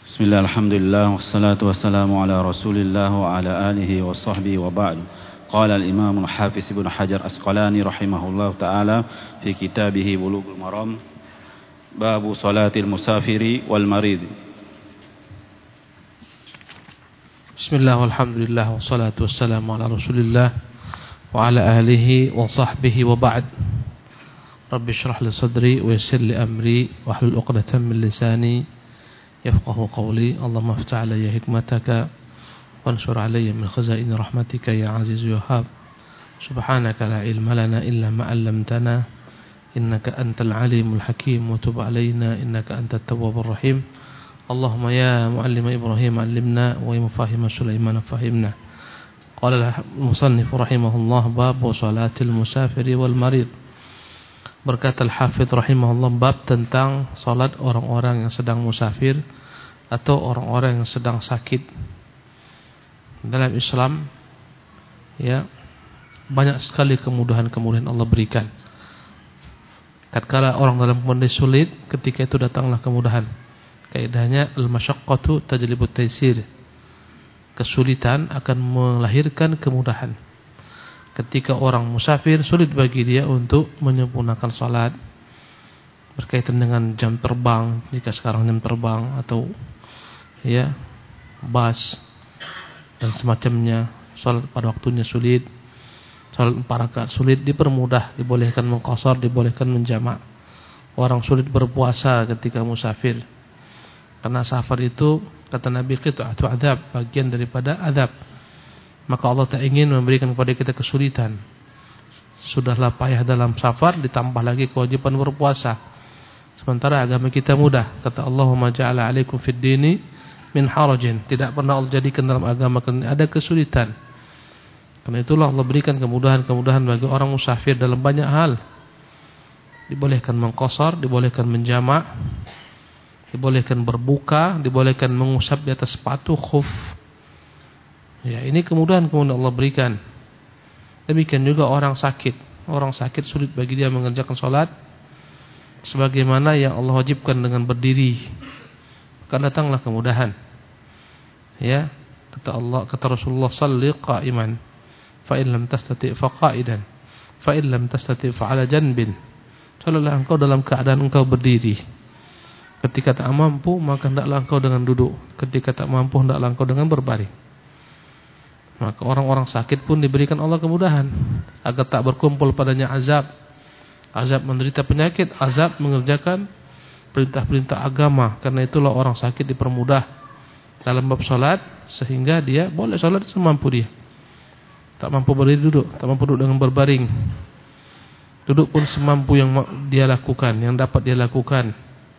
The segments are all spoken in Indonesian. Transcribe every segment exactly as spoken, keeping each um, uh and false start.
Bismillah, alhamdulillah, wassalatu wassalamu ala rasulillah wa ala alihi wa sahbihi wa ba'du. Qala al-imam al-hafiz ibn Hajar Asqalani rahimahullah ta'ala fi kitabihi Bulughul Maram, babu salatil musafiri wal marid. Bismillah, walhamdulillah, wassalatu wassalamu ala rasulillah wa ala alihi wa sahbihi wa ba'd. Rabbi shrah li sadri wa yassir li amri wa hlul 'uqdatam min lisani yafqahu qawli. Allahumma aftah alayya hikmataka wansur alayya min khazaini rahmatika ya aziz ya wahhab. Subhanaka la ilma lana illa ma 'allamtana innaka antal alimul hakim wa tub alayna innaka antat tawwabur rahim. Allahumma ya muallima Ibrahim 'allimna wa ya mufahhima Sulaiman fahimna. Qala al-musannif rahimahullah, bab salatil musafiri wal marid. Berkata al-hafidz rahimahullah, bab tentang salat orang-orang yang sedang musafir atau orang-orang yang sedang sakit. Dalam Islam ya banyak sekali kemudahan-kemudahan Allah berikan. Tatkala orang dalam kondisi sulit, ketika itu datanglah kemudahan. Kaidahnya al-masyaqqatu tajlibut taysir. Kesulitan akan melahirkan kemudahan. Ketika orang musafir, sulit bagi dia untuk menyempurnakan salat. Berkaitan dengan jam terbang, jika sekarang jam terbang atau ya bus dan semacamnya, salat pada waktunya sulit. Salat empat rakaat sulit, dipermudah, dibolehkan mengqashar, dibolehkan menjamak. Orang sulit berpuasa ketika musafir. Karena safar itu, kata Nabi, qit'atu adzab, bagian daripada azab. Maka Allah tak ingin memberikan kepada kita kesulitan. Sudahlah payah dalam safar, ditambah lagi kewajiban berpuasa. Sementara agama kita mudah. Kata Allahumma ja'ala alaikum fid dini min harajin. Tidak pernah Allah jadikan dalam agama ada kesulitan. Karena itulah Allah berikan kemudahan-kemudahan bagi orang musafir dalam banyak hal. Dibolehkan mengqashar, dibolehkan menjamak, dibolehkan berbuka, dibolehkan mengusap di atas sepatu khuf. Ya, ini kemudahan-kemudahan Allah berikan. Demikian juga orang sakit. Orang sakit sulit bagi dia mengerjakan salat sebagaimana yang Allah wajibkan dengan berdiri. Maka datanglah kemudahan. Ya, kata Allah, kata Rasulullah, shalli qa'iman fa in lam tastati' fa qa'idan fa in lam tastati' fa 'ala janbin. Salatlah engkau dalam keadaan engkau berdiri. Ketika tak mampu, maka hendaklah engkau dengan duduk. Ketika tak mampu, hendaklah engkau dengan berbaring. Maka orang-orang sakit pun diberikan Allah kemudahan agar tak berkumpul padanya azab. Azab menderita penyakit, azab mengerjakan perintah-perintah agama. Karena itulah orang sakit dipermudah dalam bab salat, sehingga dia boleh salat semampu dia. Tak mampu berdiri, duduk. Tak mampu duduk dengan berbaring, duduk pun semampu yang dia lakukan, yang dapat dia lakukan.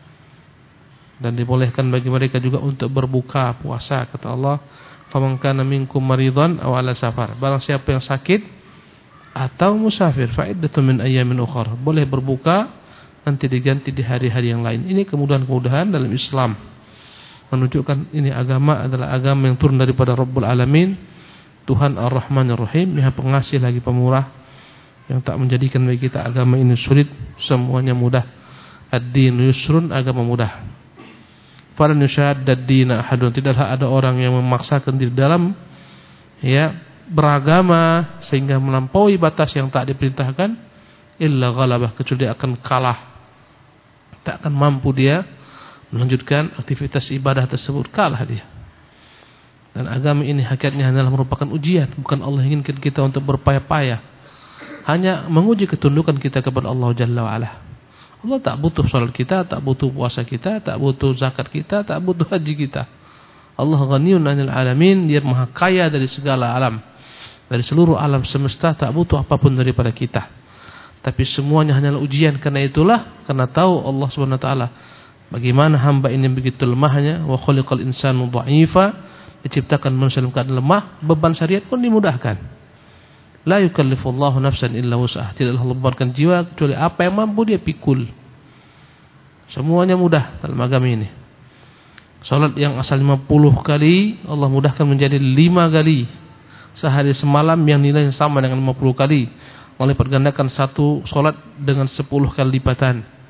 Dan dibolehkan bagi mereka juga untuk berbuka puasa. Kata Allah, faman kana minkum maridan aw ala safar. Barang siapa yang sakit atau musafir, fa iddatun min ayyamin ukhra. Boleh berbuka, nanti diganti di hari-hari yang lain. Ini kemudahan-kemudahan dalam Islam. Menunjukkan ini agama adalah agama yang turun daripada Rabbul Alamin, Tuhan Ar-Rahmanir Rahim, Maha Pengasih lagi Pemurah, yang tak menjadikan bagi kita agama ini sulit, semuanya mudah. Ad-din yusrun, agama mudah. Falan yushadad dina ahadun, tidaklah ada orang yang memaksakan diri dalam ya beragama sehingga melampaui batas yang tak diperintahkan, illa ghalabah, kecuali dia akan kalah, tak akan mampu dia melanjutkan aktivitas ibadah tersebut, kalah dia. Dan agama ini hakikatnya hanyalah merupakan ujian, bukan Allah inginkan kita untuk berpayah-payah, hanya menguji ketundukan kita kepada Allah Jalla wa Ala. Allah tak butuh salat kita, tak butuh puasa kita, tak butuh zakat kita, tak butuh haji kita. Allah ghaniyun 'anil alamin, dia maha kaya dari segala alam, dari seluruh alam semesta, tak butuh apapun daripada kita. Tapi semuanya hanyalah ujian. Karena itulah, karena tahu Allah Subhanahu wa taala bagaimana hamba ini begitu lemahnya, wa khuliqal insanu dha'ifa, diciptakan manusia dalam keadaan lemah, beban syariat pun dimudahkan. La yukallifullahu nafsan illa wus'aha. Tidaklah Allah membebankan jiwa kecuali apa yang mampu dia pikul. Semuanya mudah dalam agama ini. Salat yang asal lima puluh kali, Allah mudahkan menjadi lima kali sehari semalam, yang nilainya sama dengan lima puluh kali. Melipat gandakan satu salat dengan sepuluh kali lipatan.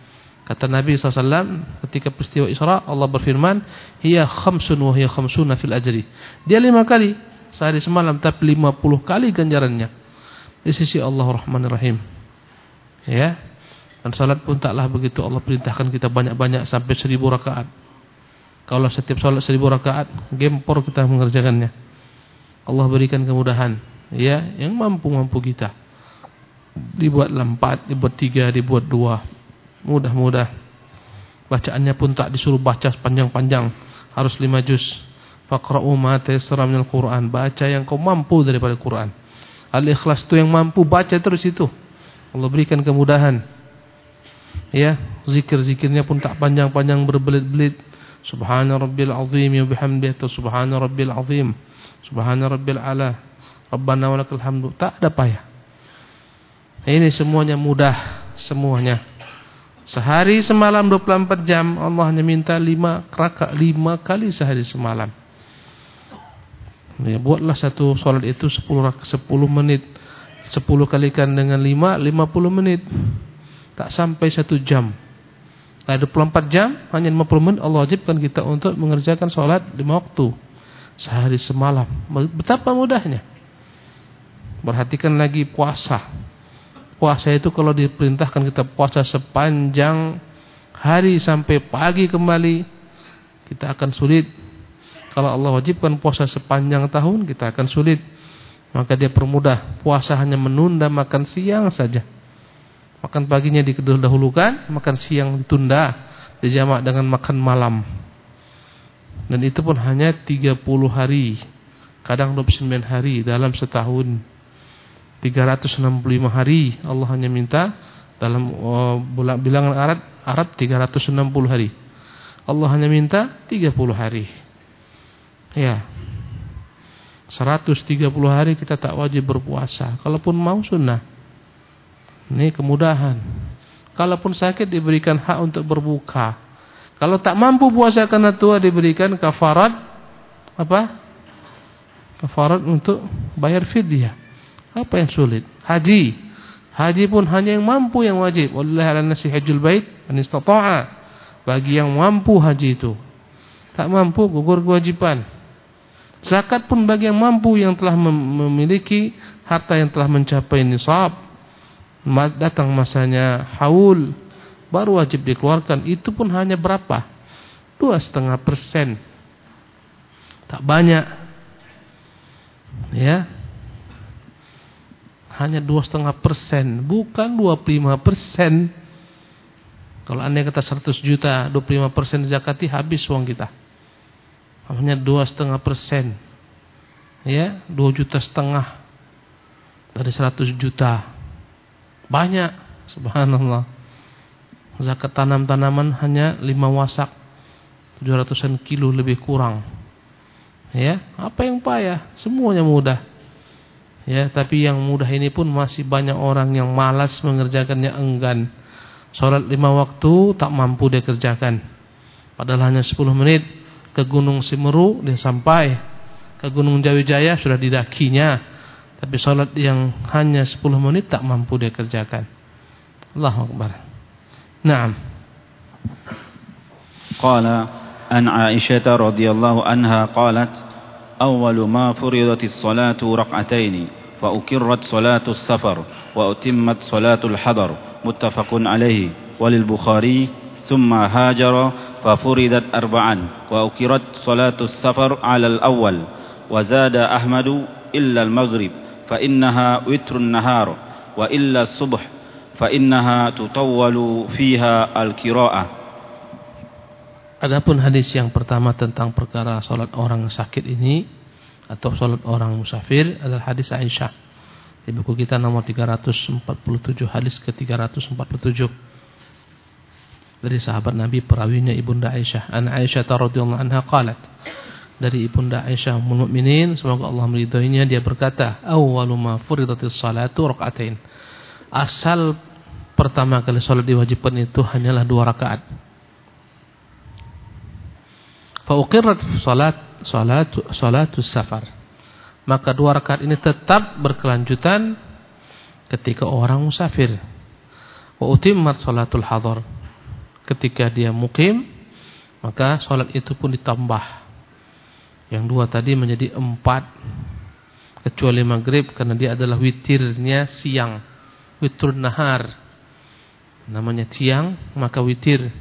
Kata Nabi shallallahu alaihi wasallam ketika peristiwa Isra, Allah berfirman, hiya khamsun wa hiya khamsuna fil ajri. Dia lima kali sehari semalam, tapi lima puluh kali ganjarannya di sisi Allah Rahmanir Rahim. Ya. Dan salat pun taklah begitu, Allah perintahkan kita banyak-banyak sampai seribu rakaat. Kalau setiap salat seribu rakaat, gempor kita mengerjakannya. Allah berikan kemudahan, ya, yang mampu-mampu kita. Dibuatlah empat, dibuat tiga, dibuat dua. Mudah-mudah. Bacaannya pun tak disuruh baca sepanjang-panjang, harus lima juz. Faqra'u ma tayassara minal Qur'an. Baca yang kau mampu daripada Quran. Al-Ikhlas itu yang mampu, baca terus itu. Allah berikan kemudahan. Ya, zikir-zikirnya pun tak panjang-panjang berbelit-belit. Subhana rabbil azim wa bihamdihi, atau subhana rabbil azim, subhana rabbil ala, rabbana walakal hamdu. Tak ada payah. Ini semuanya mudah, semuanya. Sehari semalam dua puluh empat jam, Allah hanya minta lima rakaat, lima kali sehari semalam. Ya, buatlah satu salat itu sepuluh sepuluh menit. sepuluh kalikan dengan lima, lima puluh menit. Tak sampai satu jam. Nah, dua puluh empat jam hanya lima puluh menit Allah wajibkan kita untuk mengerjakan salat lima waktu sehari semalam. Betapa mudahnya. Perhatikan lagi puasa. Puasa itu kalau diperintahkan kita puasa sepanjang hari sampai pagi kembali, kita akan sulit. Kalau Allah wajibkan puasa sepanjang tahun, kita akan sulit. Maka dia permudah. Puasa hanya menunda makan siang saja. Makan paginya didahulukan, makan siang ditunda, dijamak dengan makan malam. Dan itu pun hanya tiga puluh hari, kadang dua puluh sembilan hari dalam setahun. tiga ratus enam puluh lima hari Allah hanya minta dalam uh, bilangan Arab, Arab tiga ratus enam puluh hari. Allah hanya minta tiga puluh hari. Ya. seratus tiga puluh hari kita tak wajib berpuasa. Kalaupun mau sunnah. Ini kemudahan. Kalaupun sakit diberikan hak untuk berbuka. Kalau tak mampu puasa karena tua diberikan kafarat apa? Kafarat untuk bayar fidyah. Apa yang sulit? Haji. Haji pun hanya yang mampu yang wajib. Wallahi 'alan nasi hajjul bait man istata'a. Bagi yang mampu haji itu. Tak mampu gugur kewajiban. Zakat pun bagi yang mampu, yang telah memiliki harta yang telah mencapai nisab. Datang masanya haul, baru wajib dikeluarkan. Itu pun hanya berapa? Dua setengah persen. Tak banyak. Ya. Hanya dua setengah persen, bukan dua puluh lima persen. Kalau anda kata seratus juta, dua puluh lima persen zakati, habis uang kita. Hanya dua setengah persen, ya, dua juta setengah dari seratus juta, banyak, subhanallah. Zakat tanam-tanaman hanya lima wasak, tujuh ratusan kilo lebih kurang. Ya, apa yang payah? Semuanya mudah. Ya, tapi yang mudah ini pun masih banyak orang yang malas mengerjakannya, enggan. Salat lima waktu tak mampu dia kerjakan. Padahal hanya sepuluh menit ke Gunung Semeru dia sampai, ke Gunung Jawijaya sudah didakinya. Tapi salat yang hanya sepuluh menit tak mampu dia kerjakan. Allahu Akbar. Naam. Qala an Aisyah radhiyallahu anha qalat awwalu ma furidatis salatu rak'ataini فأكرت صلاة السفر وأتمت صلاة الحضر متفق عليه وللبخاري ثم هاجر ففردت أربعا وأكرت صلاة السفر على الأول وزاد أحمد إلا المغرب فإنها وتر النهار وإلا الصبح فإنها تطول فيها القراءة. Adapun hadis yang pertama tentang perkara salat orang sakit ini atau salat orang musafir adalah hadis Aisyah. Di buku kita nomor tiga ratus empat puluh tujuh, hadis ke tiga ratus empat puluh tujuh. Dari sahabat Nabi, perawinya Ibunda Aisyah. An Aisyah radhiyallahu anha qalat. Dari Ibunda Aisyah ummul mukminin, semoga Allah meridhoinya, dia berkata, awwalu ma furidatis salatu rak'atain. Asal pertama kali salat diwajibkan itu hanyalah dua rakaat. Fa uqirrat salat Salatu, salatu safar. Maka dua rakaat ini tetap berkelanjutan ketika orang musafir. Wa utimmat salatul hadar. ketika dia mukim, maka sholat itu pun ditambah. Yang dua tadi menjadi empat, kecuali maghrib karena dia adalah witirnya siang, witrun nahar, namanya siang maka witir.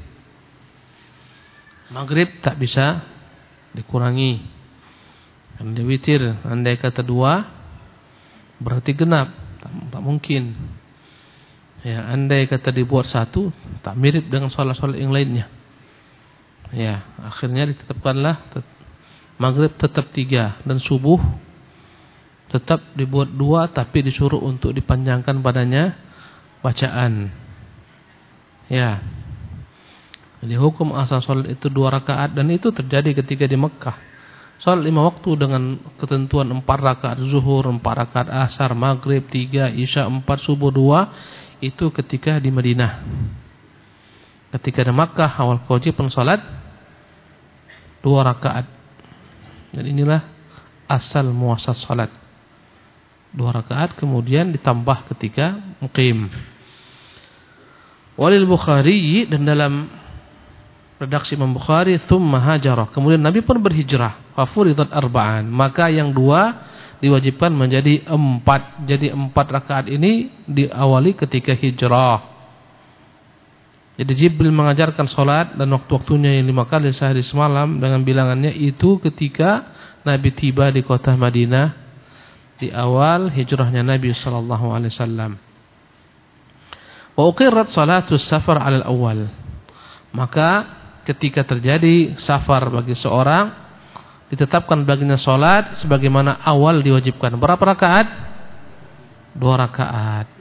Maghrib tak bisa dikurangi karena dia witir. Andai kata dua berarti genap, tak, tak mungkin. Ya, andai kata dibuat satu, tak mirip dengan sholat-sholat yang lainnya. Ya, akhirnya ditetapkanlah maghrib tetap tiga dan subuh tetap dibuat dua, tapi disuruh untuk dipanjangkan padanya bacaan. Ya, jadi hukum asal sholat itu dua rakaat, dan itu terjadi ketika di Mekah. Sholat lima waktu dengan ketentuan empat rakaat zuhur, empat rakaat asar, maghrib tiga, isya empat, subuh dua. Itu ketika di Madinah. Ketika di Makkah awal kewajiban salat dua rakaat. Dan inilah asal muasal salat. Dua rakaat kemudian ditambah ketika muqim. Walil Bukhari, dan dalam redaksi Imam Bukhari, thumma hajara, kemudian Nabi pun berhijrah, fa furidat arba'an, maka yang dua diwajibkan menjadi empat. Jadi empat rakaat ini diawali ketika hijrah. Jadi Jibril mengajarkan solat dan waktu-waktunya yang lima kali sehari semalam dengan bilangannya itu ketika Nabi tiba di kota Madinah di awal hijrahnya Nabi sallallahu alaihi wasallam. Wa uqirrat salatus safar 'ala al-awwal. Maka ketika terjadi safar bagi seorang, ditetapkan baginya sholat sebagaimana awal diwajibkan. Berapa rakaat? Dua rakaat.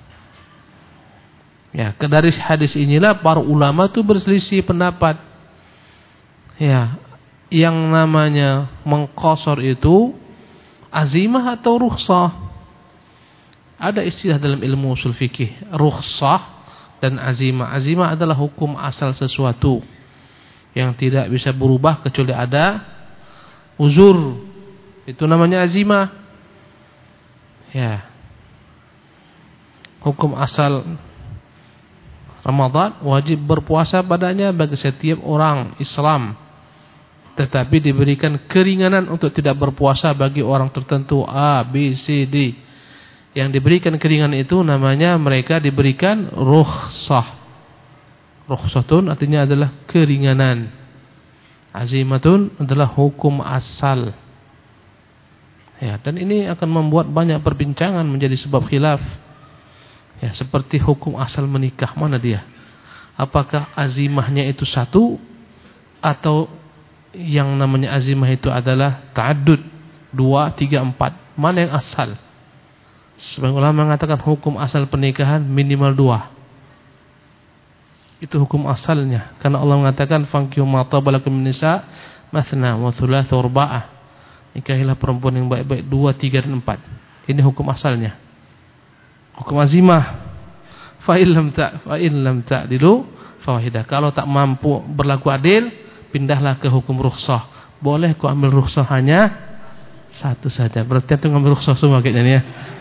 Ya, dari hadis inilah para ulama itu berselisih pendapat. Ya, yang namanya mengqashar itu azimah atau rukhsah. Ada istilah dalam ilmu usul fikih, rukhsah dan azimah. Azimah adalah hukum asal sesuatu yang tidak bisa berubah kecuali ada uzur, itu namanya azimah. Ya, hukum asal Ramadan wajib berpuasa padanya bagi setiap orang Islam, tetapi diberikan keringanan untuk tidak berpuasa bagi orang tertentu A, B, C, D. Yang diberikan keringanan itu namanya mereka diberikan rukhsah. Rukhsatun artinya adalah keringanan. Azimatun adalah hukum asal. Ya, dan ini akan membuat banyak perbincangan menjadi sebab khilaf. Ya, seperti hukum asal menikah, mana dia? Apakah azimahnya itu satu atau yang namanya azimah itu adalah ta'addud, dua, tiga, empat? Mana yang asal? Sebagian ulama mengatakan hukum asal pernikahan minimal dua. Itu hukum asalnya, karena Allah mengatakan fankihu ma taba lakum min nisa mathna wa thulatha wa arba'ah. Nikahilah perempuan yang baik-baik dua, tiga dan empat. Ini hukum asalnya. Hukum azimah, fa in lam ta fa in lam ta'dilu fa wahidah. Kalau tak mampu berlaku adil, pindahlah ke hukum rukhsah. Boleh kau ambil rukhsah hanya satu saja. Berarti itu ngambil rukhsah semua kayaknya nih ya.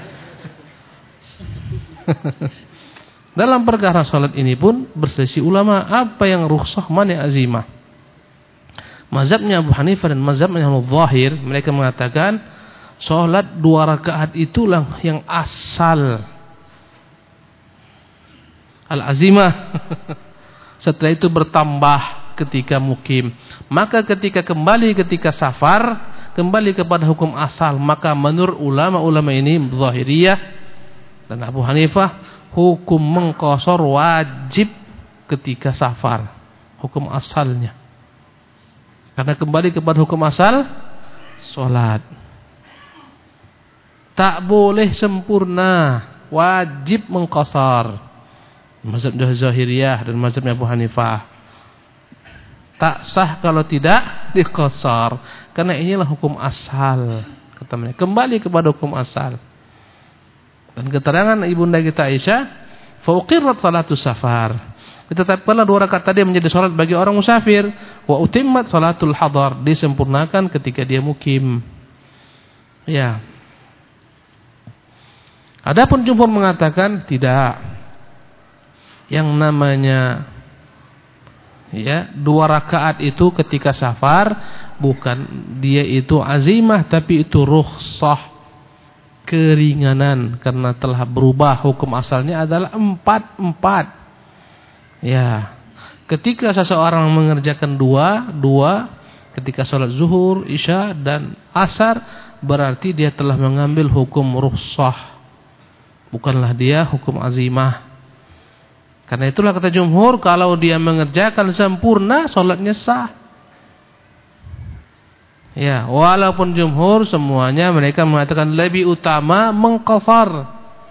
Dalam perkara salat ini pun berselisih ulama, apa yang rukhsah, mana yang azimah. Mazhabnya Abu Hanifah dan mazhabnya Abu Zahir, mereka mengatakan salat dua rakaat itulah yang asal, al-azimah. Setelah itu bertambah ketika mukim. Maka ketika kembali ketika safar, kembali kepada hukum asal. Maka menurut ulama-ulama ini Zahiriyah dan Abu Hanifah, hukum mengqashar wajib ketika safar, hukum asalnya. Karena kembali kepada hukum asal salat. Tak boleh sempurna, wajib mengqashar. Mazhab Zahiriyah dan mazhab Abu Hanifah. Tak sah kalau tidak diqashar, karena inilah hukum asal, kata mereka. Kembali kepada hukum asal. Dan keterangan ibunda kita Aisyah, fa uqirrat salatus safar. Ditetapkanlah dua rakaat tadi menjadi salat bagi orang musafir, wa utimmat salatul hadar, disempurnakan ketika dia mukim. Ya. Adapun jumhur mengatakan tidak. Yang namanya Ya, dua rakaat itu ketika safar bukan dia itu azimah, tapi itu rukhsah, keringanan, karena telah berubah hukum asalnya adalah empat empat. Ya, ketika seseorang mengerjakan dua dua ketika sholat zuhur, isya dan asar, berarti dia telah mengambil hukum rukhsah, bukanlah dia hukum azimah. Karena itulah kata jumhur, kalau dia mengerjakan sempurna, sholatnya sah. Ya, walaupun jumhur semuanya mereka mengatakan lebih utama mengqasar.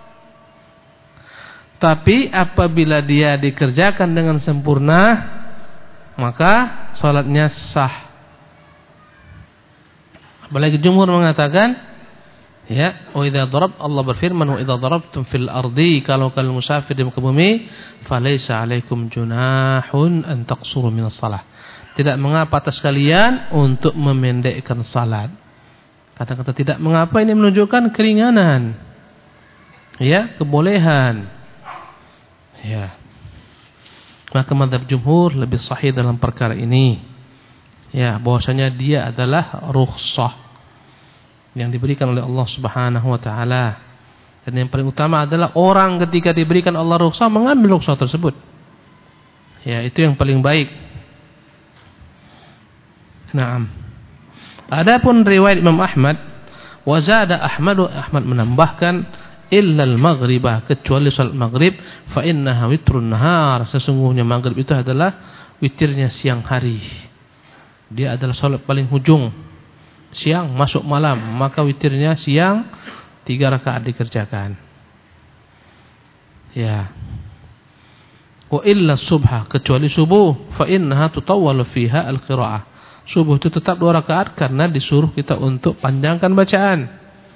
Tapi apabila dia dikerjakan dengan sempurna, maka sholatnya sah. Apalagi jumhur mengatakan, ya, wa idza darab, Allah berfirman, wa idza darabtum fil ardi, kalau kalian musafir di muka bumi, falaisa alaikum junahun an taqsuru minas shalah. Tidak mengapa atas kalian untuk memendekkan salat. Kata-kata tidak mengapa ini menunjukkan keringanan. Ya, kebolehan. Ya. Maka mazhab jumhur lebih sahih dalam perkara ini. Ya, bahwasanya dia adalah rukhsah yang diberikan oleh Allah Subhanahu wa taala. Dan yang paling utama adalah orang ketika diberikan Allah rukhsah mengambil rukhsah tersebut. Ya, itu yang paling baik. Naam. Adapun riwayat Imam Ahmad, wa zada Ahmad, Ahmad menambahkan illa al-maghribah, kecuali salat maghrib, fa innaha witrun nahar, sesungguhnya maghrib itu adalah witirnya siang hari. Dia adalah salat paling hujung siang masuk malam, maka witirnya siang tiga rakaat dikerjakan. Ya. Wa illa subha, kecuali subuh, fa innaha tutawwalu fiha al-qiraah. Subuh itu tetap dua rakaat karena disuruh kita untuk panjangkan bacaan.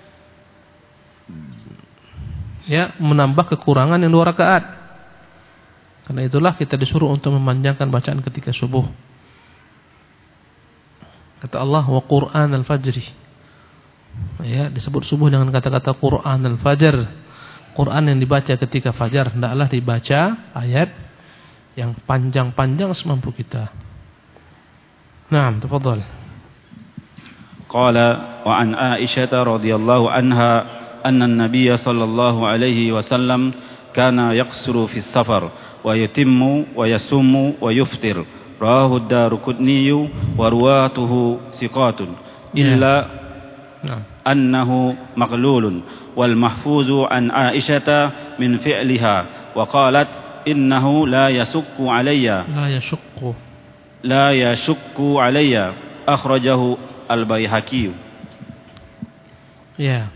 Ya, menambah kekurangan yang dua rakaat. Karena itulah kita disuruh untuk memanjangkan bacaan ketika subuh. Kata Allah, wa Qur'an al-fajri. Ya, disebut subuh dengan kata-kata Qur'an al-fajr. Quran yang dibaca ketika fajar, hendaklah dibaca ayat yang panjang-panjang semampu kita. Naam, tafadhal. Qala wa an Aisyah radhiyallahu anha anna an-nabiy sallallahu alaihi wasallam kana yaqsuru fi as-safar wa yutimmu wa yasummu wa yuftir. Rawahu ad-Darqutni wa ruwatuhu thiqatun illa annahu maqlulun wal mahfuzu an Aisyah min fi'liha wa qalat innahu la yasukku alayya la yashukku la yashukku alayya akhrajahu al-Baihaqi. Ya.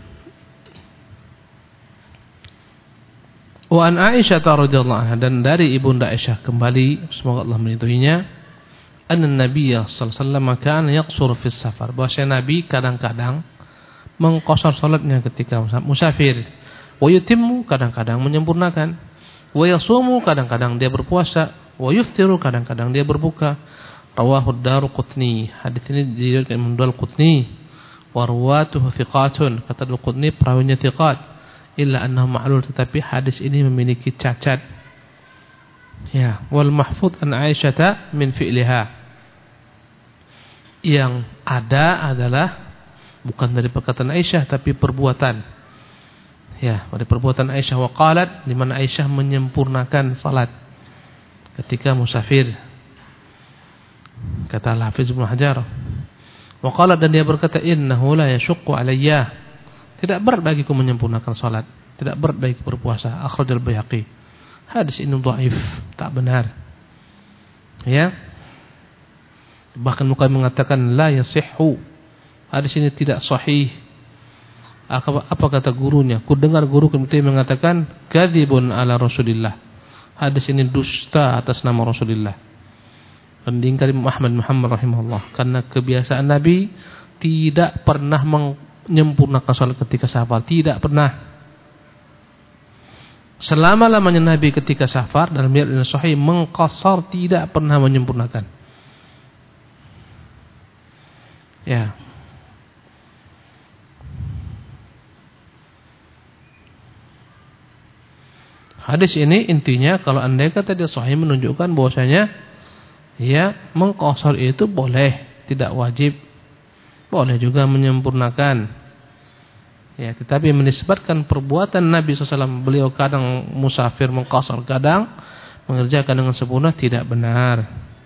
Wa an Aisyah radhiyallahu anha, dan dari ibunda Aisyah kembali semoga Allah meridhoinya, anna Nabiyya sallallahu alaihi wasallam kana yaqsur fi safar, bahwasanya Nabi kadang-kadang mengqasar salatnya ketika musafir, wa yutimmu, kadang-kadang menyempurnakan, wa yasumu, kadang-kadang dia berpuasa, wa yuftiru, kadang-kadang dia berbuka. Rawahu ad-Darqutni, hadis ini diriwayatkan Imam Darqutni, wa ruwatuhu thiqatun, kata Darqutni perawinya thiqat, illa annahu ma'lul, tetapi hadis ini memiliki cacat. Ya, wal mahfuz an Aisyah min fi'liha, yang ada adalah bukan dari perkataan Aisyah tapi perbuatan. Ya, dari perbuatan Aisyah. Wa qalat, di mana Aisyah menyempurnakan salat ketika musafir. Kata Al-Hafiz Ibnu Hajar. Wa qalat, dan dia berkata, innahu la yashukku alayya, tidak berat bagiku menyempurnakan salat, tidak berat bagiku berpuasa. Akhrajal Baihaqi. Hadis ini dhaif, tak benar. Ya. Bahkan bukan mengatakan la yasihhu. Hadis ini tidak sahih. Apa, apa kata gurunya? Ku dengar guru kemudian mengatakan kadzibun ala Rasulillah. Hadis ini dusta atas nama Rasulullah. Dan diingkari Imam Ahmad Muhammad rahimahullah, karena kebiasaan Nabi tidak pernah menyempurnakan salat ketika safar, tidak pernah. Selama-lamanya Nabi ketika safar dalam riwayat yang sahih mengqasar, tidak pernah menyempurnakan. Ya. Hadis ini intinya kalau andai kata dia sahih menunjukkan bahwasanya Ya, mengqashar itu boleh, tidak wajib. Boleh juga menyempurnakan. Ya, tetapi menisbatkan perbuatan Nabi shallallahu alaihi wasallam, beliau kadang musafir mengqashar, kadang mengerjakan dengan sempurna, tidak benar.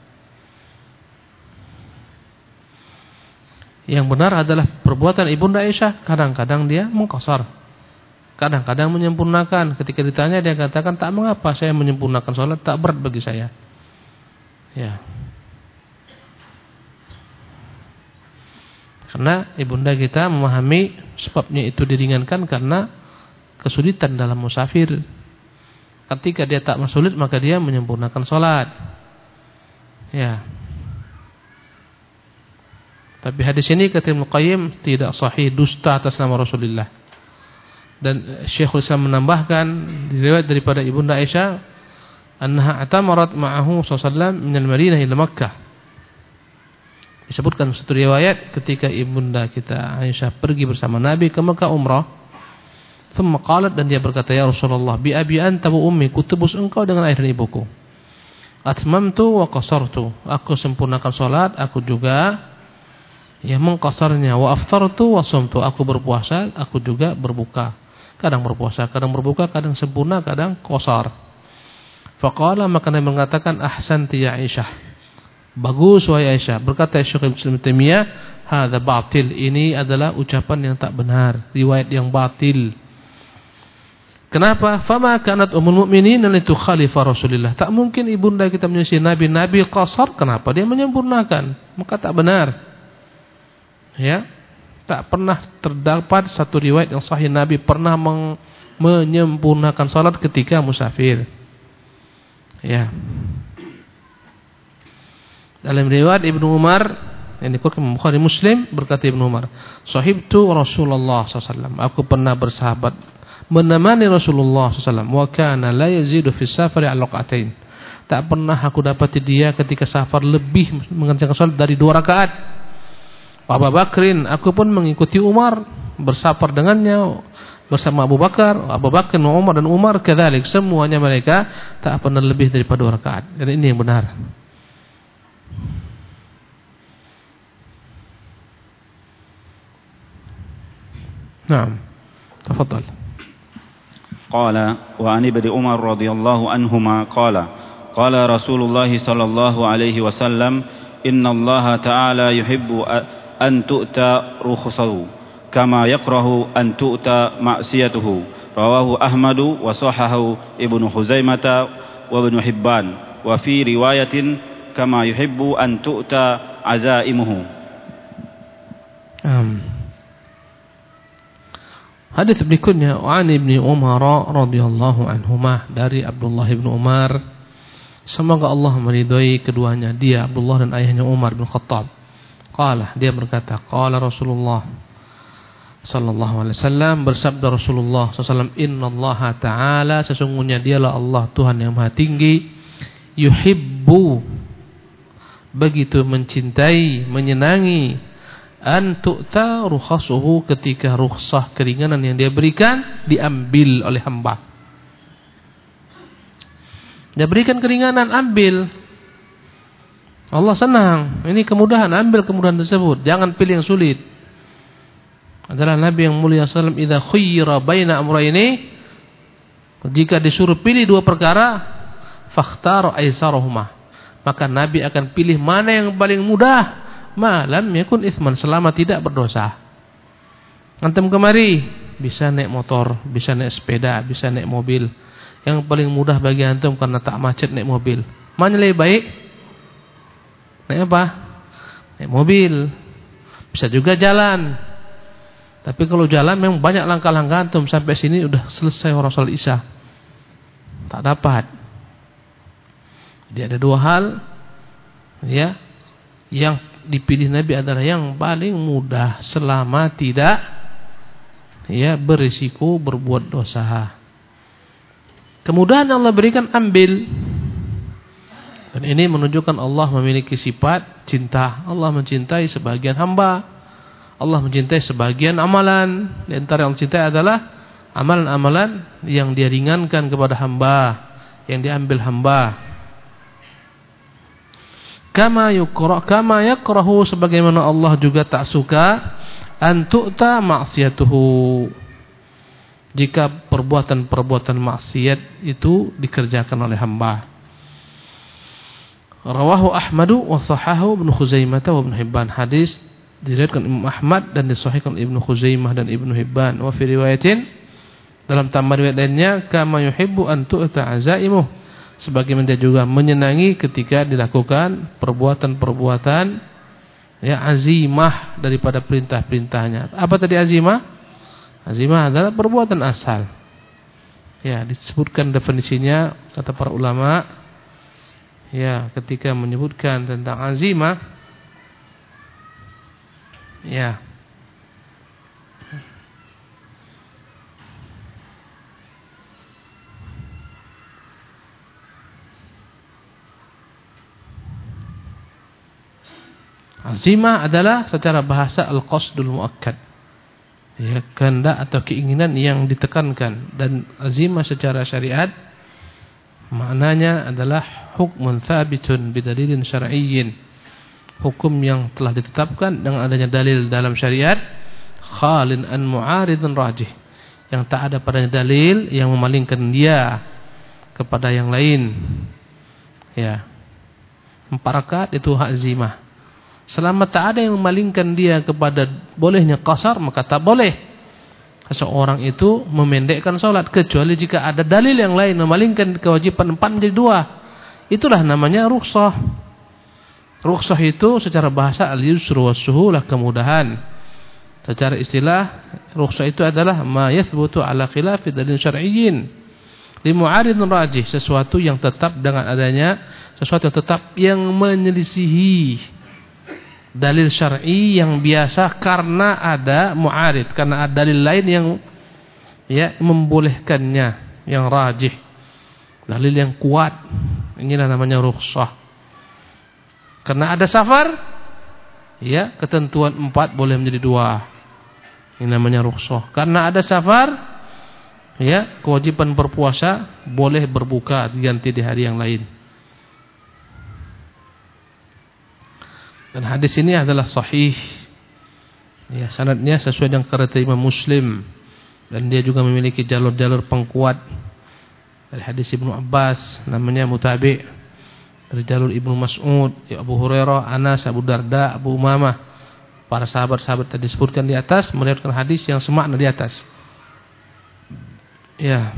Yang benar adalah perbuatan Ibunda Aisyah, kadang-kadang dia mengqashar, kadang-kadang menyempurnakan. Ketika ditanya dia katakan, tak mengapa saya menyempurnakan sholat, tak berat bagi saya. Ya. Karena ibunda kita memahami sebabnya itu diringankan karena kesulitan dalam musafir. Ketika dia tak sulit maka dia menyempurnakan sholat. Ya. Tapi hadis ini kata Ibnu Qayyim tidak sahih, dusta atas nama Rasulullah. Dan Syekhul Islam menambahkan riwayat daripada Ibunda Aisyah, annaha atamarat ma'ahu sallallahu alaihi wasallam min al-Madinah ila Makkah. Disebutkan satu riwayat ketika ibunda kita Aisyah pergi bersama Nabi ke Mekah umrah. Thumma qalat, dan dia berkata, ya Rasulullah, bi abi anta wa ummi, kutubus engkau dengan ayah dan ibuku. Atmamtu wa qasartu, aku sempurnakan salat, aku juga ya mengqasarnya. Wa aftartu wa sumtu, aku berpuasa, aku juga berbuka. Kadang berpuasa, kadang berbuka, kadang sempurna, kadang qasar. Faqala, maka Nabi mengatakan, ahsanti ya Aisyah, bagus wahai Aisyah. Berkata Syekh Ibnu Taimiyah, hadza batil, ini adalah ucapan yang tak benar, riwayat yang batil. Kenapa? Fama kanat ummul mukminin an tukhalifa Rasulillah. Tak mungkin ibunda kita menyelisih Nabi. Nabi qasar, kenapa dia menyempurnakan? Maka tak benar. Ya, tak pernah terdapat satu riwayat yang sahih Nabi pernah menyempurnakan salat ketika musafir. Ya. Dalam riwayat Ibnu Umar yang dikutip Bukhari Muslim, berkata Ibnu Umar, sahibtu Rasulullah sallallahu alaihi wasallam, aku pernah bersahabat menemani Rasulullah sallallahu alaihi wasallam, wa kana la yazidu fi safari ala raqatain, tak pernah aku dapati dia ketika safar lebih mengerjakan salat dari dua rakaat. Abu Bakrin, aku pun mengikuti Umar, bersafar dengannya bersama Abu Bakar, Abu Bakar, Umar dan Umar kadzalik, semuanya mereka tak pernah lebih daripada dua rakaat. Dan ini yang benar. نعم تفضل. قال وعن ابن عمر رضي الله عنهما قال قال رسول الله صلى الله عليه وسلم إن الله تعالى يحب أن تؤتى رخصه كما يكره أن تؤتى معصيته. رواه أحمد وصححه ابن خزيمة وابن حبان. وفي رواية كما يحب أن تؤتى عزائمه. Hadis berikutnya, an Ibnu Umar radhiyallahu anhuma, dari Abdullah bin Umar, semoga Allah meridhai keduanya, dia Abdullah dan ayahnya Umar bin Khattab. Qala, dia berkata, qala Rasulullah sallallahu alaihi wasallam, bersabda Rasulullah sallallahu alaihi wasallam, innallaha ta'ala, sesungguhnya dialah Allah Tuhan yang Maha Tinggi, yuhibbu, begitu mencintai, menyenangi, an tu'ta rukhasuhu, ketika rukhsah, keringanan yang dia berikan diambil oleh hamba. Dia berikan keringanan, ambil. Allah senang, ini kemudahan, ambil kemudahan tersebut, jangan pilih yang sulit. Adalah Nabi yang mulia sallallahu alaihi wasallam, idza khuyyira baina amrayni, jika disuruh pilih dua perkara, fakhtar aisarahuma, maka Nabi akan pilih mana yang paling mudah, malam yakun itsman, selama tidak berdosa. Antum kemari bisa naik motor, bisa naik sepeda, bisa naik mobil. Yang paling mudah bagi antum karena tak macet naik mobil. Mana lebih baik? Naik apa? Naik mobil. Bisa juga jalan. Tapi kalau jalan memang banyak langkah-langkah, antum sampai sini udah selesai orang salat Isya. Tak dapat. Jadi ada dua hal ya yang dipilih Nabi adalah yang paling mudah selama tidak ya berisiko berbuat dosa. Kemudahan Allah berikan, ambil. Dan ini menunjukkan Allah memiliki sifat cinta. Allah mencintai sebagian hamba, Allah mencintai sebagian amalan. Di antara yang dicintai adalah amalan-amalan yang dia ringankan kepada hamba, yang diambil hamba. Kama yukra kama yakrahu, sebagaimana Allah juga tak suka an tu'ta ma'siyatuhu, jika perbuatan-perbuatan maksiat itu dikerjakan oleh hamba. Rawahu Ahmadu wa sahahu Ibnu Khuzaimah wa Ibnu Hibban. Hadis diriwayatkan Imam Ahmad dan disahihkan Ibnu Khuzaimah dan Ibnu Hibban. Wa fi riwayatin, dalam tambahan riwayat lainnya, kama yuhibbu an tu'ta azaimuh, sebagaimana dia juga menyenangi ketika dilakukan perbuatan-perbuatan ya azimah daripada perintah-perintahnya. Apa tadi azimah? Azimah adalah perbuatan asal. Ya, disebutkan definisinya kata para ulama. Ya, ketika menyebutkan tentang azimah, ya, azimah adalah secara bahasa al-qasdul muakkad, ya, kehendak atau keinginan yang ditekankan. Dan azimah secara syariat maknanya adalah hukmun thabitun bidalilin syar'iyyin, hukum yang telah ditetapkan dengan adanya dalil dalam syariat, khalin an mu'aridun rajih, yang tak ada padanya dalil yang memalingkan dia kepada yang lain. Ya, empat rakaat itu hak azimah. Selama tak ada yang memalingkan dia kepada bolehnya qasar, maka tak boleh seseorang itu memendekkan salat, kecuali jika ada dalil yang lain memalingkan kewajiban empat menjadi dua. Itulah namanya rukhsah. Rukhsah itu secara bahasa al-yusru was-suhulah, kemudahan. Secara istilah, rukhsah itu adalah ma yathbutu ala khilafi dalil syar'iyyin li mu'aridin rajih, sesuatu yang tetap dengan adanya sesuatu yang tetap yang menyelisihi dalil syar'i yang biasa, karena ada mu'arid, karena ada dalil lain yang ya membolehkannya, yang rajih, dalil yang kuat. Inilah namanya rukhsah. Karena ada safar, ya, ketentuan empat boleh menjadi dua. Ini namanya rukhsah. Karena ada safar, ya, kewajiban berpuasa boleh berbuka diganti di hari yang lain. Dan hadis ini adalah sahih, ya, sanadnya sesuai dengan riwayat Imam Muslim, dan dia juga memiliki jalur-jalur pengkuat. Dari hadis Ibnu Abbas, namanya mutabi', dari jalur Ibnu Mas'ud, ya, Abu Hurairah, Anas, Abu Darda, Abu Umamah, para sahabat-sahabat tadi disebutkan di atas meriwayatkan hadis yang semakna di atas. Ya.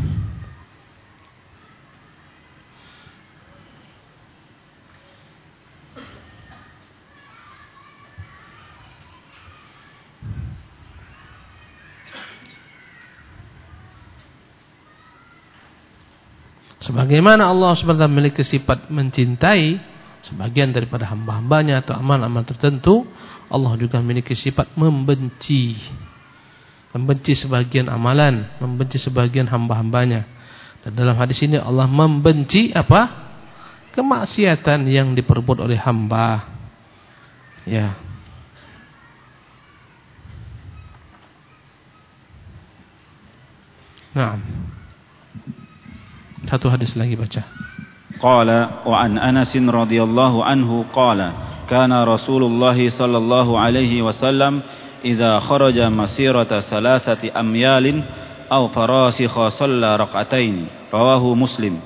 Sebagaimana Allah subhanahu wa taala memiliki sifat mencintai sebagian daripada hamba-hambanya atau amal-amal tertentu, Allah juga memiliki sifat membenci. Membenci sebagian amalan, membenci sebagian hamba-hambanya. Dan dalam hadis ini Allah membenci apa? Kemaksiatan yang diperbuat oleh hamba. Ya. Nah. Satu hadis lagi baca. Qala wa an Anas radhiyallahu anhu qala kana Rasulullah sallallahu alaihi wasallam idza kharaja masirata salasati amyalin aw farasikha shalla rak'atain, rawahu Muslim.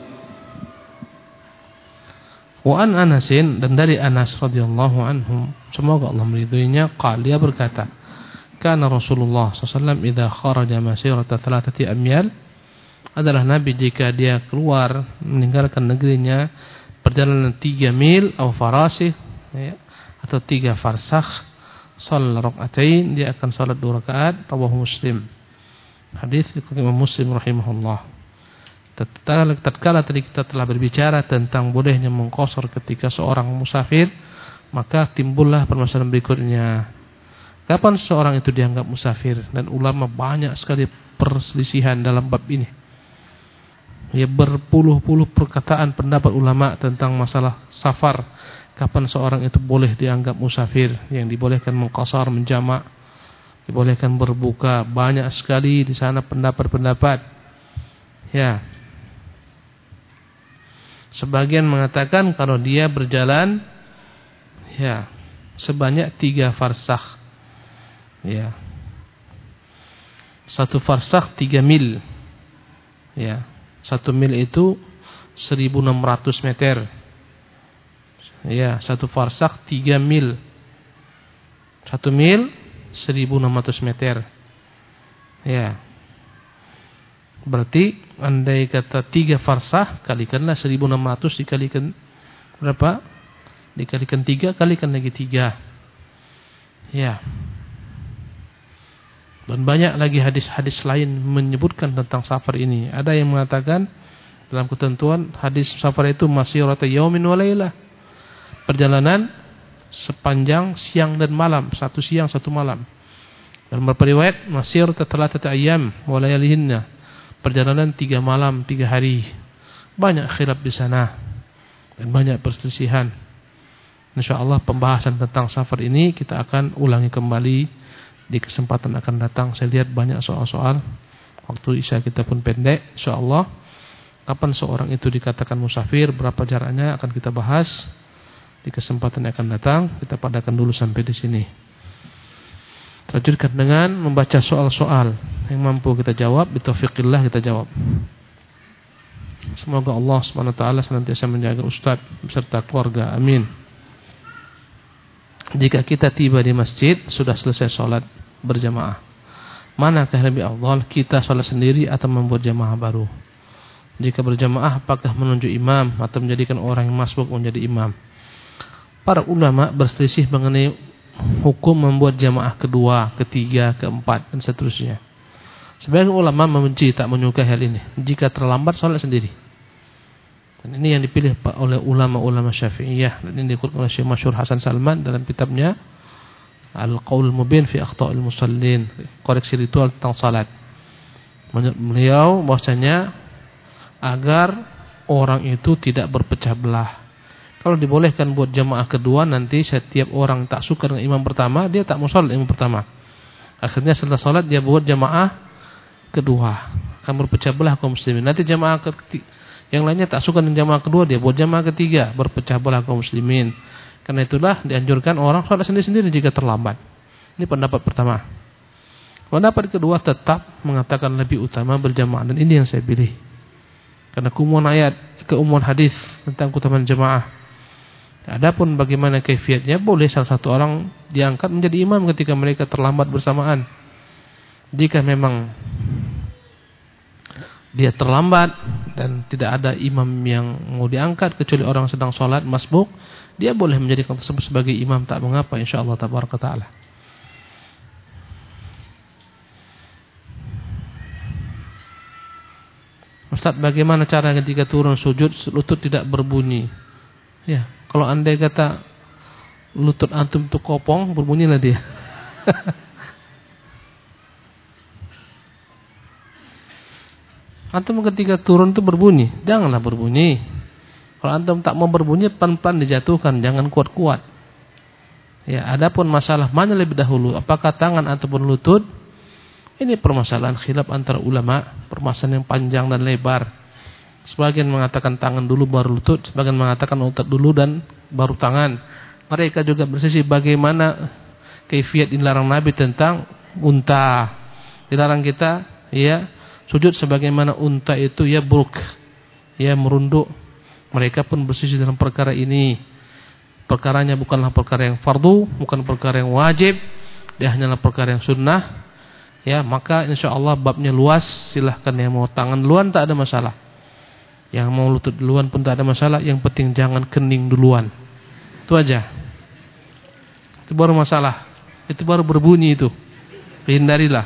Wa an Anas, dan dari Anas radhiyallahu anhu, semoga Allah meridhoinya, qala, dia berkata, kana Rasulullah sallallahu alaihi wasallam idza kharaja masirata thalathati amyal, adalah Nabi jika dia keluar meninggalkan negerinya perjalanan tiga mil atau farasih, ya, atau tiga farsakh, shalla rak'atain, dia akan salat dua rakaat, rawahu Muslim. Hadis riwayat Imam Muslim rahimahullah. Tatkala, tatkala tadi kita telah berbicara tentang bolehnya mengqashar ketika seorang musafir, maka timbullah permasalahan berikutnya. Kapan seorang itu dianggap musafir? Dan ulama banyak sekali perselisihan dalam bab ini. Ya, berpuluh-puluh perkataan pendapat ulama tentang masalah safar. Kapan seorang itu boleh dianggap musafir, yang dibolehkan mengqashar, menjamak, dibolehkan berbuka. Banyak sekali di sana pendapat-pendapat. Ya. Sebagian mengatakan kalau dia berjalan Ya, sebanyak tiga farsakh. Ya. Satu farsakh tiga mil. Ya. Satu mil itu seribu enam ratus meter. Ya, satu farsakh tiga mil. Satu mil seribu enam ratus meter. Ya. Berarti andai kata tiga farsakh kalikanlah seribu enam ratus dikalikan berapa? Dikalikan tiga, kalikan lagi tiga. Ya. Dan banyak lagi hadis-hadis lain menyebutkan tentang safar ini. Ada yang mengatakan dalam ketentuan hadis safar itu masirata yaumin wa lailah. Perjalanan sepanjang siang dan malam, satu siang satu malam. Dan berperiwayat masirata thalathati ayyam wa layalihinna. Perjalanan tiga malam, tiga hari. Banyak khilaf di sana dan banyak perselisihan. InsyaAllah pembahasan tentang safar ini kita akan ulangi kembali di kesempatan akan datang. Saya lihat banyak soal-soal. Waktu isya kita pun pendek. InsyaAllah kapan seorang itu dikatakan musafir, berapa jaraknya akan kita bahas di kesempatan yang akan datang. Kita padakan dulu sampai di sini. Lanjutkan dengan membaca soal-soal yang mampu kita jawab. Bitaufiqillah kita jawab. Semoga Allah subhanahu wa taala senantiasa menjaga Ustaz beserta keluarga. Amin. Jika kita tiba di masjid sudah selesai sholat berjamaah, manakah lebih afdal, kita sholat sendiri atau membuat jamaah baru? Jika berjamaah, apakah menunjuk imam atau menjadikan orang yang masbuk menjadi imam? Para ulama berselisih mengenai hukum membuat jamaah kedua, ketiga, keempat dan seterusnya. Sebagian ulama membenci, tak menyukai hal ini. Jika terlambat sholat sendiri. Dan ini yang dipilih oleh ulama-ulama Syafi'iyah. Dan ini dikutip oleh Syekh Masyhur Hasan Salman dalam kitabnya Al-Qaul Mubin fi Akhta'il Musallin, koreksi ritual tentang salat. Beliau bahwasanya agar orang itu tidak berpecah belah. Kalau dibolehkan buat jamaah kedua, nanti setiap orang tak suka dengan imam pertama, dia tak mau salat imam pertama. Akhirnya setelah salat dia buat jamaah kedua, akan berpecah belah kaum muslimin. Nanti jamaah ketiga, yang lainnya tak suka dengan jamaah kedua, dia buat jamaah ketiga, berpecah belah kaum muslimin. Karena itulah dianjurkan orang sholat sendiri-sendiri jika terlambat. Ini pendapat pertama. Pendapat kedua tetap mengatakan lebih utama berjamaah, dan ini yang saya pilih. Karena keumuman ayat, keumuman hadis tentang keutamaan jamaah. Adapun bagaimana kaifiatnya, boleh salah satu orang diangkat menjadi imam ketika mereka terlambat bersamaan. Jika memang dia terlambat dan tidak ada imam yang mau diangkat kecuali orang sedang sholat masbuk, dia boleh menjadikan tersebut sebagai imam, tak mengapa, insyaallah tabaraka taala. Ustaz, bagaimana cara ketika turun sujud lutut tidak berbunyi? Ya, kalau andai kata lutut antum itu kopong, berbunyilah dia. Antum ketika turun itu berbunyi, janganlah berbunyi. Kalau antum tak mau berbunyi, pelan-pelan dijatuhkan, jangan kuat-kuat. Ya, adapun masalah mana lebih dahulu, apakah tangan ataupun lutut? Ini permasalahan khilaf antara ulama, permasalahan yang panjang dan lebar. Sebagian mengatakan tangan dulu baru lutut, sebagian mengatakan lutut dulu dan baru tangan. Mereka juga berselisih bagaimana kaifiat dilarang Nabi tentang unta. Dilarang kita, ya, sujud sebagaimana unta itu ya buruk, ya merunduk. Mereka pun berselisih dalam perkara ini. Perkaranya bukanlah perkara yang fardu, bukan perkara yang wajib, dia hanyalah perkara yang sunnah. Ya, maka insyaallah babnya luas, silahkan yang mau tangan duluan tak ada masalah. Yang mau lutut duluan pun tak ada masalah, yang penting jangan kening duluan. Itu aja. Itu baru masalah. Itu baru berbunyi itu. Hindarilah.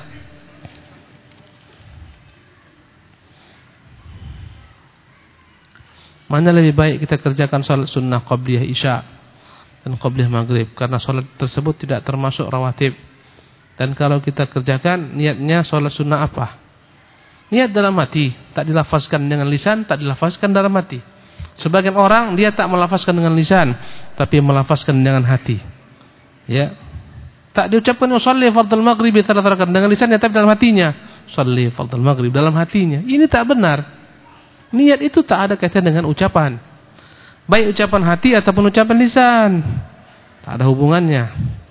Mana lebih baik kita kerjakan salat sunnah qabliyah isya dan qabliyah maghrib, karena salat tersebut tidak termasuk rawatib. Dan kalau kita kerjakan, niatnya salat sunnah apa? Niat dalam hati, tak dilafazkan dengan lisan, tak dilafazkan dalam hati. Sebagian orang dia tak melafazkan dengan lisan, tapi melafazkan dengan hati. Ya. Tak diucapkan usolli fardhu maghrib thalathan dengan lisannya, tapi dalam hatinya sholli fardhu maghrib dalam hatinya. Ini tak benar. Niat itu tak ada kaitan dengan ucapan. Baik ucapan hati ataupun ucapan lisan. Tak ada hubungannya.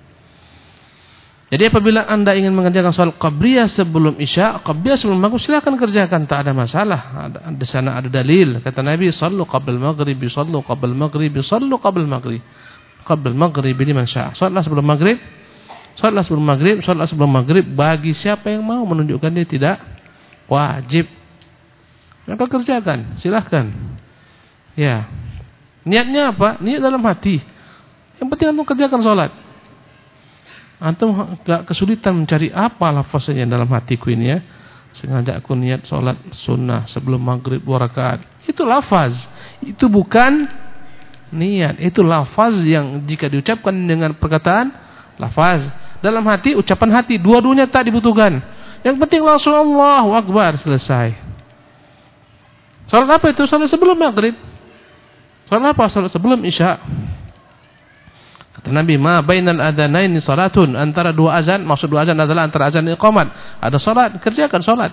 Jadi apabila anda ingin mengerjakan sholat qabliyah sebelum isya, qabliyah sebelum maghrib, silakan kerjakan, tak ada masalah. Ada, di sana ada dalil. Kata Nabi, sallu qabla al-maghrib, sallu qabla al-maghrib, sallu qabla al-maghrib. Qabla al-maghrib liman syaa. Salatlah sebelum maghrib, salatlah sebelum maghrib, salatlah sebelum maghrib bagi siapa yang mau, menunjukkan dia tidak wajib. Maka kerjakan, silahkan. Ya. Niatnya apa? Niat dalam hati. Yang penting antum kerjakan salat. Antum enggak kesulitan mencari apa lafaznya dalam hatiku ini ya. Sengaja aku niat salat sunnah sebelum maghrib dua rakaat. Itu lafaz. Itu bukan niat. Itu lafaz yang jika diucapkan dengan perkataan lafaz. Dalam hati, ucapan hati, dua-duanya tak dibutuhkan. Yang penting langsung Allahu Akbar, selesai. Salat apa itu? Salat sebelum maghrib. Salat apa? Salat sebelum isya. Kata Nabi, ma bainal adzanaini salatun, antara dua azan, maksud dua azan adalah antara azan dan iqamat. Ada salat, kerjakan salat.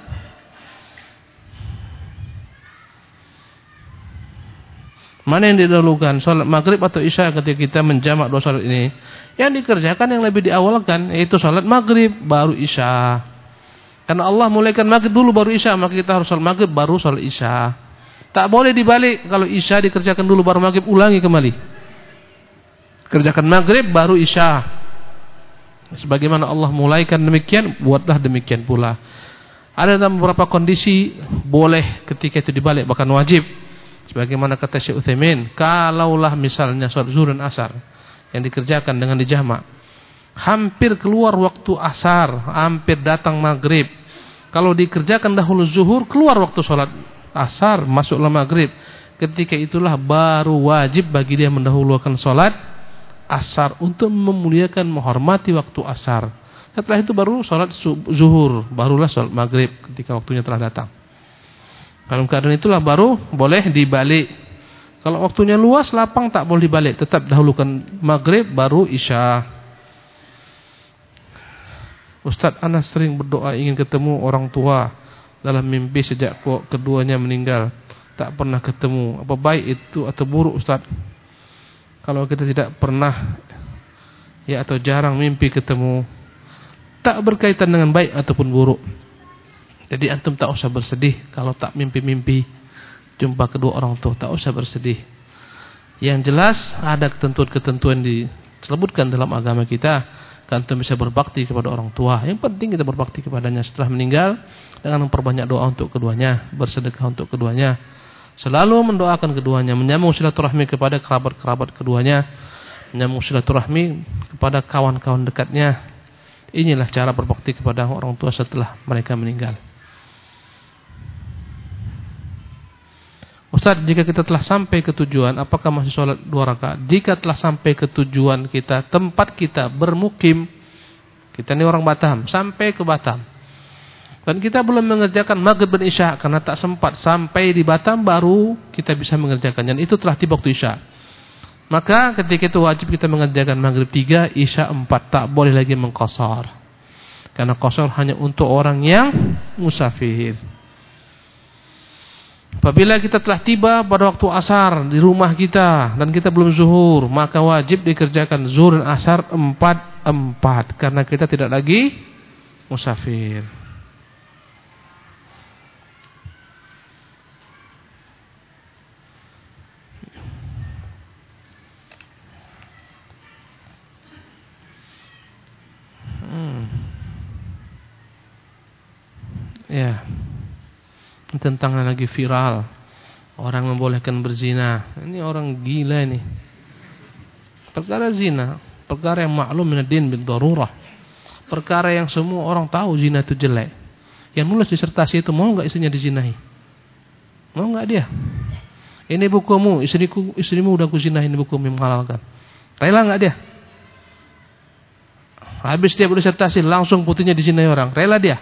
Mana yang didahulukan, salat maghrib atau isya ketika kita menjamak dua salat ini? Yang dikerjakan yang lebih diawalkan yaitu salat maghrib baru isya. Karena Allah mulaikan maghrib dulu baru isya, maka kita harus salat maghrib baru salat isya. Tak boleh dibalik, kalau isya dikerjakan dulu baru maghrib, ulangi kembali. Kerjakan maghrib baru isya. Sebagaimana Allah mulaikan demikian, buatlah demikian pula. Ada dalam beberapa kondisi boleh ketika itu dibalik, bahkan wajib. Sebagaimana kata Syekh Utsaimin, kalaulah misalnya salat zuhur dan asar yang dikerjakan dengan dijamak, hampir keluar waktu asar, hampir datang maghrib. Kalau dikerjakan dahulu zuhur, keluar waktu salat asar, masuklah maghrib. Ketika itulah baru wajib bagi dia mendahulukan salat asar untuk memuliakan, menghormati waktu asar. Setelah itu baru salat zuhur, barulah salat maghrib ketika waktunya telah datang. Dalam keadaan itulah baru boleh dibalik. Kalau waktunya luas, lapang, tak boleh dibalik. Tetap dahulukan maghrib baru isya. Ustaz, ana sering berdoa ingin ketemu orang tua dalam mimpi sejak keduanya meninggal. Tak pernah ketemu. Apa baik itu atau buruk, Ustaz? Kalau kita tidak pernah ya atau jarang mimpi ketemu, tak berkaitan dengan baik ataupun buruk. Jadi antum tak usah bersedih kalau tak mimpi-mimpi jumpa kedua orang tua, tak usah bersedih. Yang jelas ada ketentuan-ketentuan disebutkan dalam agama kita, antum bisa berbakti kepada orang tua. Yang penting kita berbakti kepadanya setelah meninggal dengan memperbanyak doa untuk keduanya, bersedekah untuk keduanya. Selalu mendoakan keduanya, menyambung silaturahmi kepada kerabat-kerabat keduanya, menyambung silaturahmi kepada kawan-kawan dekatnya. Inilah cara berbakti kepada orang tua setelah mereka meninggal. Ustaz, jika kita telah sampai ke tujuan, apakah masih sholat dua rakaat? Jika telah sampai ke tujuan kita, tempat kita bermukim, kita ini orang Batam, sampai ke Batam, dan kita belum mengerjakan maghrib dan isya karena tak sempat sampai di Batam, baru kita bisa mengerjakannya. Dan itu telah tiba waktu isya. Maka ketika itu wajib kita mengerjakan maghrib tiga, isya empat. Tak boleh lagi mengqashar. Karena qashar hanya untuk orang yang musafir. Apabila kita telah tiba pada waktu asar di rumah kita dan kita belum zuhur, maka wajib dikerjakan zuhur dan asar empat empat karena kita tidak lagi musafir. Hmm. Ya. Tentang lagi viral, orang membolehkan berzina. Ini orang gila ini. Perkara zina, perkara yang maklum min ad-din bid darurah. Perkara yang semua orang tahu zina itu jelek. Yang nulis disertasi itu mau enggak istrinya dizinahi? Mau enggak dia? Ini bukumu, istriku, istrimu udah kuzinahi, ini bukumu menghalalkan. Rela enggak dia? Habis dia berdisertasi langsung putihnya dizinahi orang. Rela dia?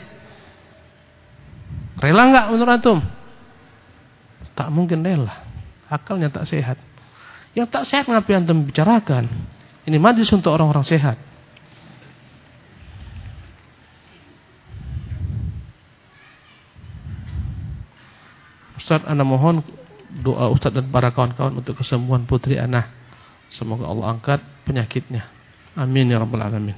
Rela enggak menurut antum? Tak mungkin rela. Akalnya tak sehat. Yang tak sehat ngapain antum bicarakan? Ini majlis untuk orang-orang sehat. Ustaz, ana mohon doa Ustaz dan para kawan-kawan untuk kesembuhan putri ana. Semoga Allah angkat penyakitnya. Amin ya rabbal alamin.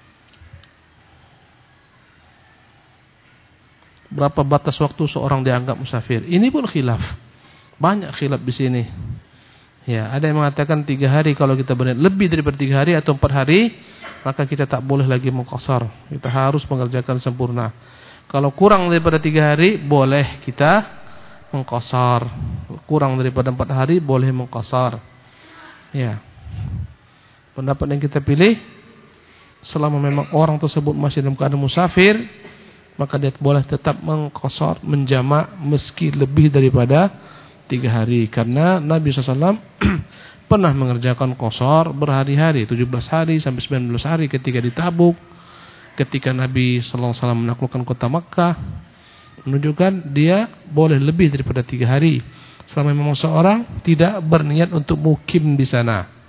Berapa batas waktu seorang dianggap musafir? Ini pun khilaf. Banyak khilaf di sini. Ya, ada yang mengatakan tiga hari kalau kita berniat lebih daripada tiga hari atau empat hari, maka kita tak boleh lagi mengqasar. Kita harus mengerjakan sempurna. Kalau kurang daripada tiga hari, boleh kita mengqasar. Kurang daripada empat hari, boleh mengqasar. Ya. Pendapat yang kita pilih, selama memang orang tersebut masih dalam keadaan musafir, maka dia boleh tetap mengqasar, menjamak meski lebih daripada tiga hari. Karena Nabi shallallahu alaihi wasallam pernah mengerjakan qasar berhari-hari, tujuh belas hari sampai sembilan belas hari ketika di Tabuk, ketika Nabi shallallahu alaihi wasallam menaklukkan kota Makkah, menunjukkan dia boleh lebih daripada tiga hari selama memang seorang tidak berniat untuk mukim di sana.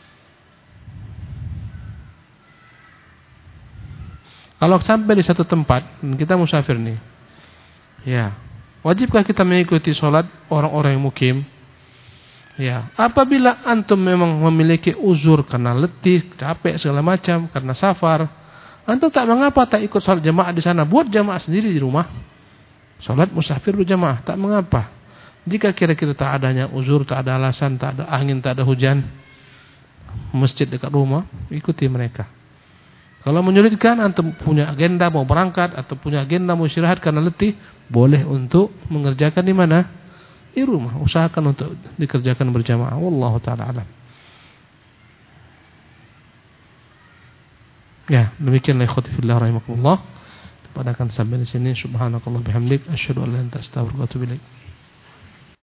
Kalau sampai di satu tempat, kita musafir nih, ya, wajibkah kita mengikuti sholat orang-orang yang mukim? Ya, apabila antum memang memiliki uzur karena letih, capek segala macam, karena safar, antum tak mengapa tak ikut sholat jamaah di sana, buat jamaah sendiri di rumah. Sholat musafir berjamaah, tak mengapa. Jika kira-kira tak adanya uzur, tak ada alasan, tak ada angin, tak ada hujan, masjid dekat rumah, ikuti mereka. Kalau menyulitkan, antum punya agenda mau berangkat atau punya agenda mau istirahat karena letih, boleh untuk mengerjakan di mana? Di rumah. Usahakan untuk dikerjakan berjamaah. Wallahu taala alam. Ya, demikianlah ikhwati fillah rahimakumullah. Pada akan sampai di sini. Subhanakallah bihamdik, asyhadu an la ilaha illa anta astaghfiruka wa atubu ilaik.